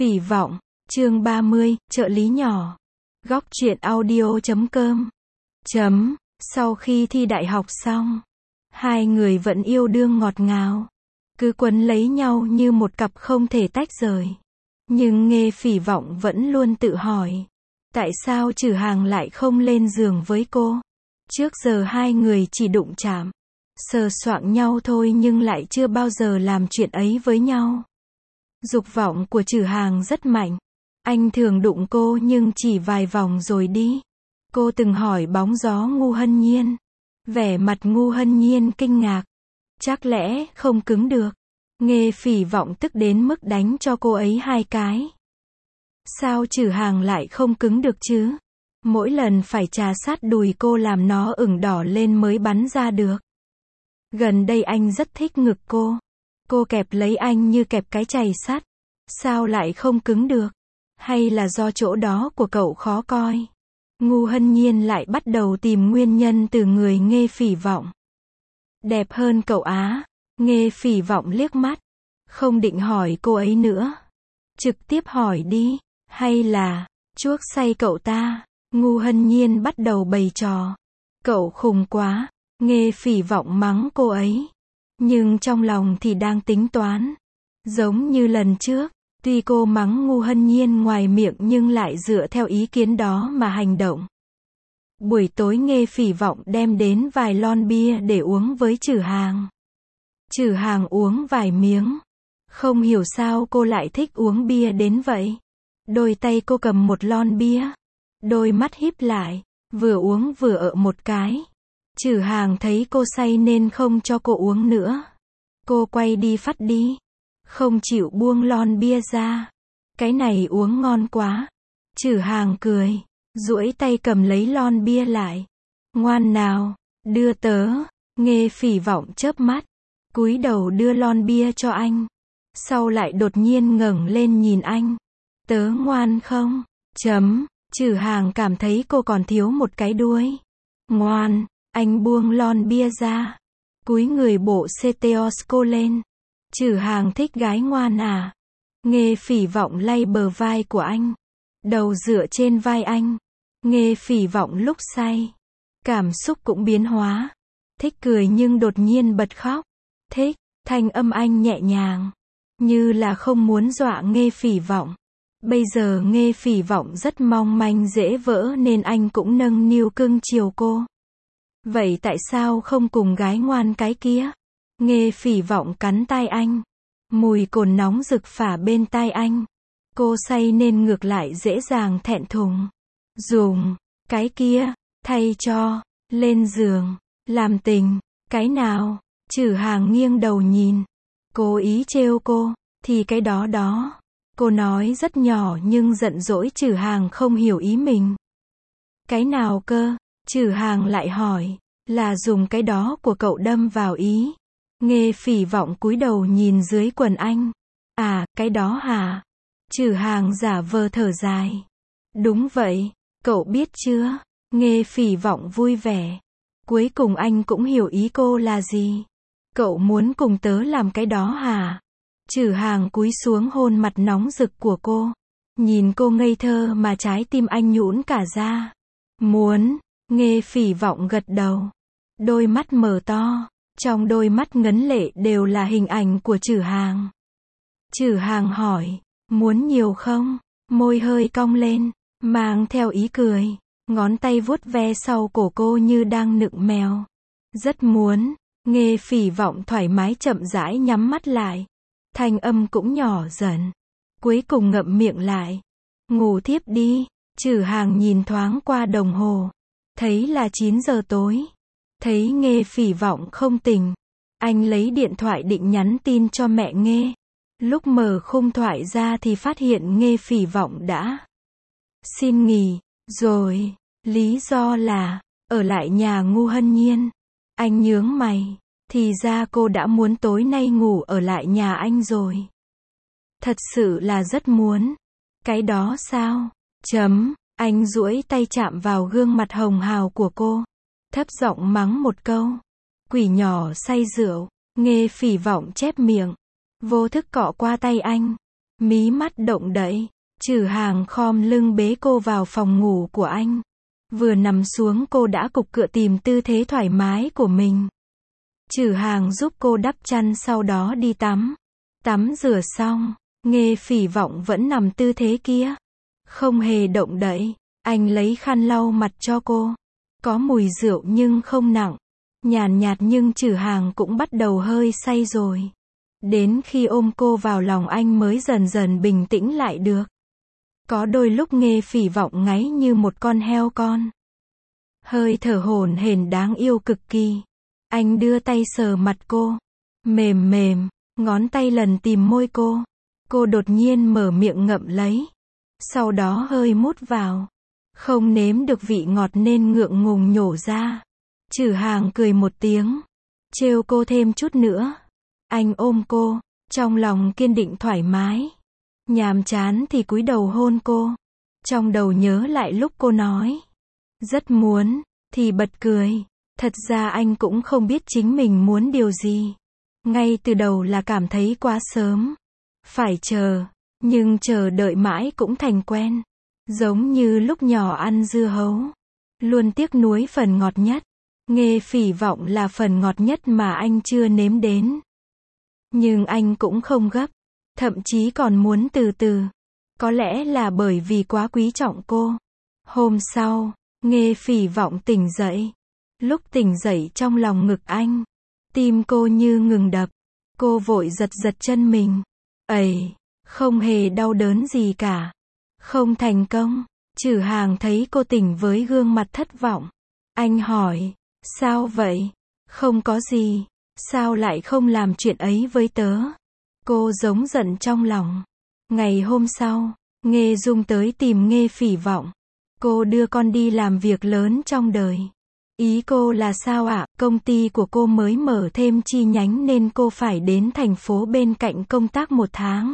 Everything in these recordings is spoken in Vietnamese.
Phỉ vọng, chương 30, trợ lý nhỏ. Góc truyện audio.com. Sau khi thi đại học xong, hai người vẫn yêu đương ngọt ngào, cứ quấn lấy nhau như một cặp không thể tách rời. Nhưng Nghê Phỉ vọng vẫn luôn tự hỏi, tại sao Trử Hàng lại không lên giường với cô? Trước giờ hai người chỉ đụng chạm, sờ soạng nhau thôi nhưng lại chưa bao giờ làm chuyện ấy với nhau. Dục vọng của Trử Hàng rất mạnh. Anh thường đụng cô nhưng chỉ vài vòng rồi đi. Cô từng hỏi bóng gió Ngu Hân Nhiên. Vẻ mặt Ngu Hân Nhiên kinh ngạc. Chắc lẽ không cứng được. Nghê Phỉ vọng tức đến mức đánh cho cô ấy 2 cái. Sao Trử Hàng lại không cứng được chứ? Mỗi lần phải trà sát đùi cô làm nó ửng đỏ lên mới bắn ra được. Gần đây anh rất thích ngực cô. Cô kẹp lấy anh như kẹp cái chày sắt. Sao lại không cứng được? Hay là do chỗ đó của cậu khó coi? Ngu Hân Nhiên lại bắt đầu tìm nguyên nhân từ người Nghê Phỉ vọng. Đẹp hơn cậu á? Nghê Phỉ vọng liếc mắt. Không định hỏi cô ấy nữa. Trực tiếp hỏi đi. Hay là chuốc say cậu ta? Ngu Hân Nhiên bắt đầu bày trò. Cậu khùng quá. Nghê Phỉ vọng mắng cô ấy. Nhưng trong lòng thì đang tính toán. Giống như lần trước, tuy cô mắng Ngu Hân Nhiên ngoài miệng nhưng lại dựa theo ý kiến đó mà hành động. Buổi tối Nghê Phỉ vọng đem đến vài lon bia để uống với Trử Hàng. Trử Hàng uống vài miếng. Không hiểu sao cô lại thích uống bia đến vậy. Đôi tay cô cầm một lon bia. Đôi mắt híp lại, vừa uống vừa ợ một cái. Trử Hàng thấy cô say nên không cho cô uống nữa. Cô quay đi phắt đi. Không chịu buông lon bia ra. Cái này uống ngon quá. Trử Hàng cười, duỗi tay cầm lấy lon bia lại. Ngoan nào, đưa tớ. Nghê Phỉ vọng chớp mắt, cúi đầu đưa lon bia cho anh. Sau lại đột nhiên ngẩng lên nhìn anh. Tớ ngoan không? Trử Hàng cảm thấy cô còn thiếu một cái đuôi. Ngoan. Anh buông lon bia ra, cúi người bộ Cteosco lên. Trử Hàng thích gái ngoan à? Nghê Phỉ vọng lay bờ vai của anh, đầu dựa trên vai anh. Nghê Phỉ vọng lúc say, cảm xúc cũng biến hóa. Thích cười nhưng đột nhiên bật khóc. Thích, thanh âm anh nhẹ nhàng, như là không muốn dọa Nghê Phỉ vọng. Bây giờ Nghê Phỉ vọng rất mong manh dễ vỡ nên anh cũng nâng niu cưng chiều cô. Vậy tại sao không cùng gái ngoan cái kia? Nghê Phỉ vọng cắn tai anh. Mùi cồn nóng rực phả bên tai anh. Cô say nên ngược lại dễ dàng thẹn thùng. Dùng cái kia, thay cho, lên giường, làm tình, cái nào? Trử Hàng nghiêng đầu nhìn. Cố ý trêu cô, thì cái đó đó. Cô nói rất nhỏ nhưng giận dỗi Trử Hàng không hiểu ý mình. Cái nào cơ? Trử Hàng lại hỏi. Là dùng cái đó của cậu đâm vào ý. Nghê Phỉ vọng cúi đầu nhìn dưới quần anh. À, cái đó hả? Trử Hàng giả vờ thở dài. Đúng vậy, cậu biết chưa? Nghê Phỉ vọng vui vẻ. Cuối cùng anh cũng hiểu ý cô là gì. Cậu muốn cùng tớ làm cái đó hả? Trử Hàng cúi xuống hôn mặt nóng rực của cô. Nhìn cô ngây thơ mà trái tim anh nhũn cả ra. Muốn. Nghê Phỉ vọng gật đầu. Đôi mắt mở to. Trong đôi mắt ngấn lệ đều là hình ảnh của Trử Hàng. Trử Hàng hỏi. Muốn nhiều không? Môi hơi cong lên, mang theo ý cười. Ngón tay vuốt ve sau cổ cô như đang nựng mèo. Rất muốn. Nghê Phỉ vọng thoải mái chậm rãi nhắm mắt lại. Thanh âm cũng nhỏ dần. Cuối cùng ngậm miệng lại. Ngủ thiếp đi. Trử Hàng nhìn thoáng qua đồng hồ. Thấy là 9 giờ tối. Thấy Nghê Phỉ vọng không tỉnh. Anh lấy điện thoại định nhắn tin cho mẹ Nghê. Lúc mở khung thoại ra thì phát hiện Nghê Phỉ vọng đã xin nghỉ rồi. Lý do là ở lại nhà Ngu Hân Nhiên. Anh nhướng mày. Thì ra cô đã muốn tối nay ngủ ở lại nhà anh rồi. Thật sự là rất muốn. Cái đó sao? Anh duỗi tay chạm vào gương mặt hồng hào của cô. Thấp giọng mắng một câu. Quỷ nhỏ say rượu. Nghê Phỉ vọng chép miệng. Vô thức cọ qua tay anh. Mí mắt động đậy, Trử Hàng khom lưng bế cô vào phòng ngủ của anh. Vừa nằm xuống cô đã cục cựa tìm tư thế thoải mái của mình. Trử Hàng giúp cô đắp chăn sau đó đi tắm. Tắm rửa xong, Nghê Phỉ Vọng vẫn nằm tư thế kia. Không hề động đậy. Anh lấy khăn lau mặt cho cô. Có mùi rượu nhưng không nặng. Nhàn nhạt nhưng Trử Hàng cũng bắt đầu hơi say rồi. Đến khi ôm cô vào lòng anh mới dần dần bình tĩnh lại được. Có đôi lúc Nghê Phỉ Vọng ngáy như một con heo con. Hơi thở hổn hển đáng yêu cực kỳ. Anh đưa tay sờ mặt cô. Mềm mềm, ngón tay lần tìm môi cô. Cô đột nhiên mở miệng ngậm lấy. Sau đó hơi mút vào. Không nếm được vị ngọt nên ngượng ngùng nhổ ra. Trử Hàng cười một tiếng. Trêu cô thêm chút nữa. Anh ôm cô. Trong lòng kiên định thoải mái. Nhàm chán thì cúi đầu hôn cô. Trong đầu nhớ lại lúc cô nói. Rất muốn. Thì bật cười. Thật ra anh cũng không biết chính mình muốn điều gì. Ngay từ đầu là cảm thấy quá sớm. Phải chờ. Nhưng chờ đợi mãi cũng thành quen. Giống như lúc nhỏ ăn dưa hấu. Luôn tiếc nuối phần ngọt nhất. Nghê Phỉ Vọng là phần ngọt nhất mà anh chưa nếm đến. Nhưng anh cũng không gấp. Thậm chí còn muốn từ từ. Có lẽ là bởi vì quá quý trọng cô. Hôm sau, Nghê Phỉ Vọng tỉnh dậy. Lúc tỉnh dậy trong lòng ngực anh. Tim cô như ngừng đập. Cô vội giật giật chân mình. Ây, không hề đau đớn gì cả. Không thành công. Trử Hàng thấy cô tỉnh với gương mặt thất vọng. Anh hỏi, sao vậy? Không có gì. Sao lại không làm chuyện ấy với tớ? Cô giống giận trong lòng. Ngày hôm sau, Nghê Dung tới tìm Nghê Phỉ Vọng. Cô đưa con đi làm việc lớn trong đời. Ý cô là sao ạ? Công ty của cô mới mở thêm chi nhánh nên cô phải đến thành phố bên cạnh công tác 1 tháng.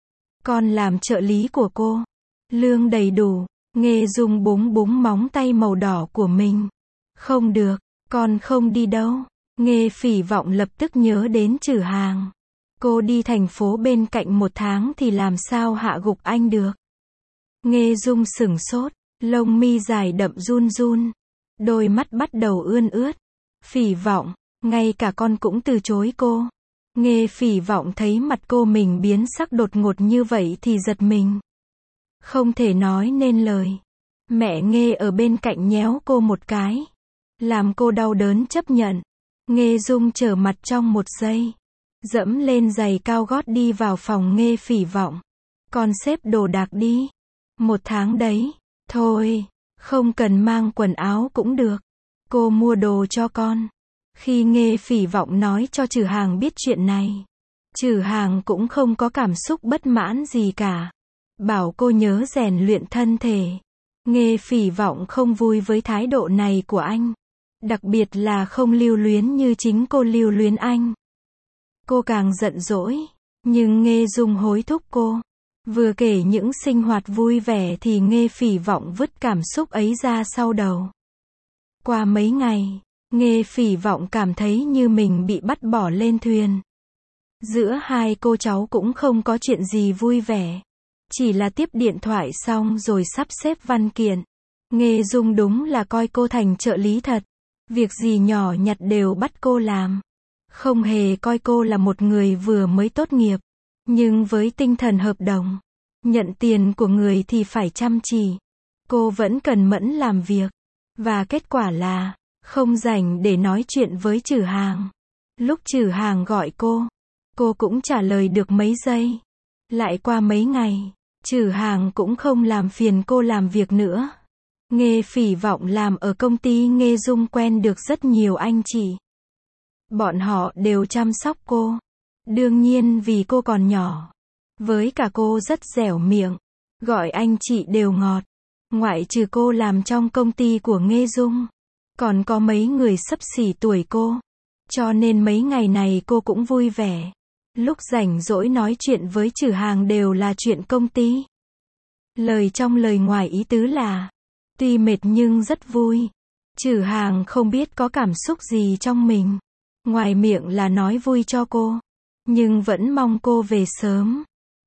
Con làm trợ lý của cô. Lương đầy đủ. Nghê Dung búng búng móng tay màu đỏ của mình. Không được, con không đi đâu. Nghê Phỉ Vọng lập tức nhớ đến Trử Hàng. Cô đi thành phố bên cạnh 1 tháng thì làm sao hạ gục anh được. Nghê Dung sửng sốt, lông mi dài đậm run run. Đôi mắt bắt đầu ươn ướt. Phỉ Vọng, ngay cả con cũng từ chối cô. Nghê Phỉ Vọng thấy mặt cô mình biến sắc đột ngột như vậy thì giật mình. Không thể nói nên lời. Mẹ Nghê ở bên cạnh nhéo cô một cái. Làm cô đau đớn chấp nhận. Nghê Dung trở mặt trong 1 giây. Dẫm lên giày cao gót đi vào phòng Nghê Phỉ Vọng. Con xếp đồ đạc đi. 1 tháng đấy. Thôi, không cần mang quần áo cũng được. Cô mua đồ cho con. Khi Nghê Phỉ Vọng nói cho Trử Hàng biết chuyện này. Trử Hàng cũng không có cảm xúc bất mãn gì cả. Bảo cô nhớ rèn luyện thân thể. Nghê Phỉ Vọng không vui với thái độ này của anh. Đặc biệt là không lưu luyến như chính cô lưu luyến anh. Cô càng giận dỗi. Nhưng Nghê Dung hối thúc cô. Vừa kể những sinh hoạt vui vẻ thì Nghê Phỉ Vọng vứt cảm xúc ấy ra sau đầu. Qua mấy ngày, Nghê Phỉ Vọng cảm thấy như mình bị bắt bỏ lên thuyền. Giữa hai cô cháu cũng không có chuyện gì vui vẻ. Chỉ là tiếp điện thoại xong rồi sắp xếp văn kiện. Nghê Dung đúng là coi cô thành trợ lý thật. Việc gì nhỏ nhặt đều bắt cô làm. Không hề coi cô là một người vừa mới tốt nghiệp. Nhưng với tinh thần hợp đồng, nhận tiền của người thì phải chăm chỉ. Cô vẫn cần mẫn làm việc. Và kết quả là, không rảnh để nói chuyện với Trử Hàng. Lúc Trử Hàng gọi cô cũng trả lời được mấy giây. Lại qua mấy ngày, Trử Hàng cũng không làm phiền cô làm việc nữa. Nghê Phỉ Vọng làm ở công ty Nghê Dung quen được rất nhiều anh chị. Bọn họ đều chăm sóc cô. Đương nhiên vì cô còn nhỏ. Với cả cô rất dẻo miệng. Gọi anh chị đều ngọt. Ngoại trừ cô làm trong công ty của Nghê Dung. Còn có mấy người xấp xỉ tuổi cô. Cho nên mấy ngày này cô cũng vui vẻ. Lúc rảnh rỗi nói chuyện với Trử Hàng đều là chuyện công ty. Lời trong lời ngoài ý tứ là, tuy mệt nhưng rất vui. Trử Hàng không biết có cảm xúc gì trong mình. Ngoài miệng là nói vui cho cô. Nhưng vẫn mong cô về sớm.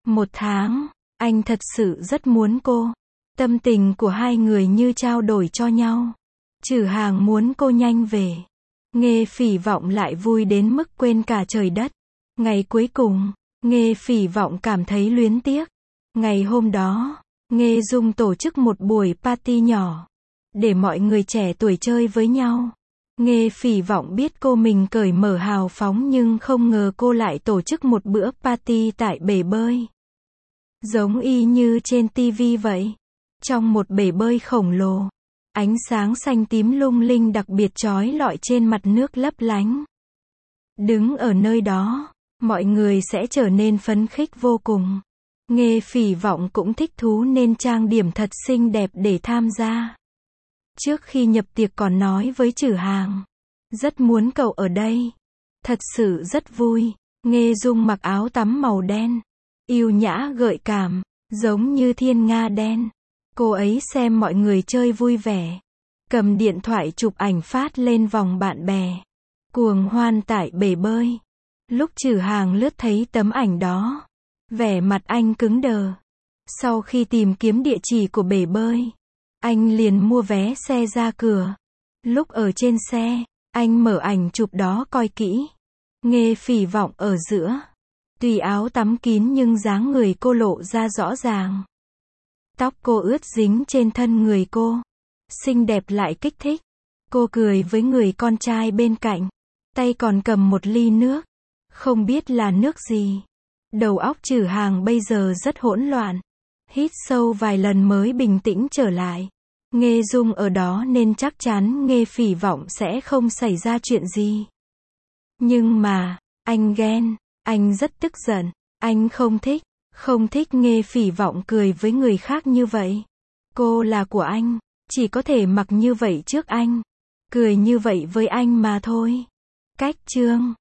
1 tháng, anh thật sự rất muốn cô. Tâm tình của hai người như trao đổi cho nhau. Trử Hàng muốn cô nhanh về. Nghe Phỉ Vọng lại vui đến mức quên cả trời đất. Ngày cuối cùng, Nghe Phỉ Vọng cảm thấy luyến tiếc. Ngày hôm đó, Nghe Dung tổ chức một buổi party nhỏ, để mọi người trẻ tuổi chơi với nhau. Nghe Phỉ Vọng biết cô mình cởi mở hào phóng nhưng không ngờ cô lại tổ chức một bữa party tại bể bơi. Giống y như trên TV vậy. Trong một bể bơi khổng lồ, ánh sáng xanh tím lung linh đặc biệt chói lọi trên mặt nước lấp lánh. Đứng ở nơi đó, mọi người sẽ trở nên phấn khích vô cùng. Nghe Phỉ Vọng cũng thích thú nên trang điểm thật xinh đẹp để tham gia. Trước khi nhập tiệc còn nói với Trử Hàng, rất muốn cậu ở đây. Thật sự rất vui. Nghe Dung mặc áo tắm màu đen, yêu nhã gợi cảm, giống như thiên nga đen. Cô ấy xem mọi người chơi vui vẻ, cầm điện thoại chụp ảnh phát lên vòng bạn bè, cuồng hoan tại bể bơi. Lúc Trử Hàng lướt thấy tấm ảnh đó, vẻ mặt anh cứng đờ. Sau khi tìm kiếm địa chỉ của bể bơi, anh liền mua vé xe ra cửa. Lúc ở trên xe, anh mở ảnh chụp đó coi kỹ. Nghe Phỉ Vọng ở giữa. Tuy áo tắm kín nhưng dáng người cô lộ ra rõ ràng. Tóc cô ướt dính trên thân người cô. Xinh đẹp lại kích thích. Cô cười với người con trai bên cạnh. Tay còn cầm một ly nước. Không biết là nước gì. Đầu óc Trử Hàng bây giờ rất hỗn loạn. Hít sâu vài lần mới bình tĩnh trở lại. Nghe Dung ở đó nên chắc chắn Nghe Phỉ Vọng sẽ không xảy ra chuyện gì. Nhưng mà, anh ghen, anh rất tức giận, anh không thích Nghe Phỉ Vọng cười với người khác như vậy. Cô là của anh, chỉ có thể mặc như vậy trước anh, cười như vậy với anh mà thôi. Cách chương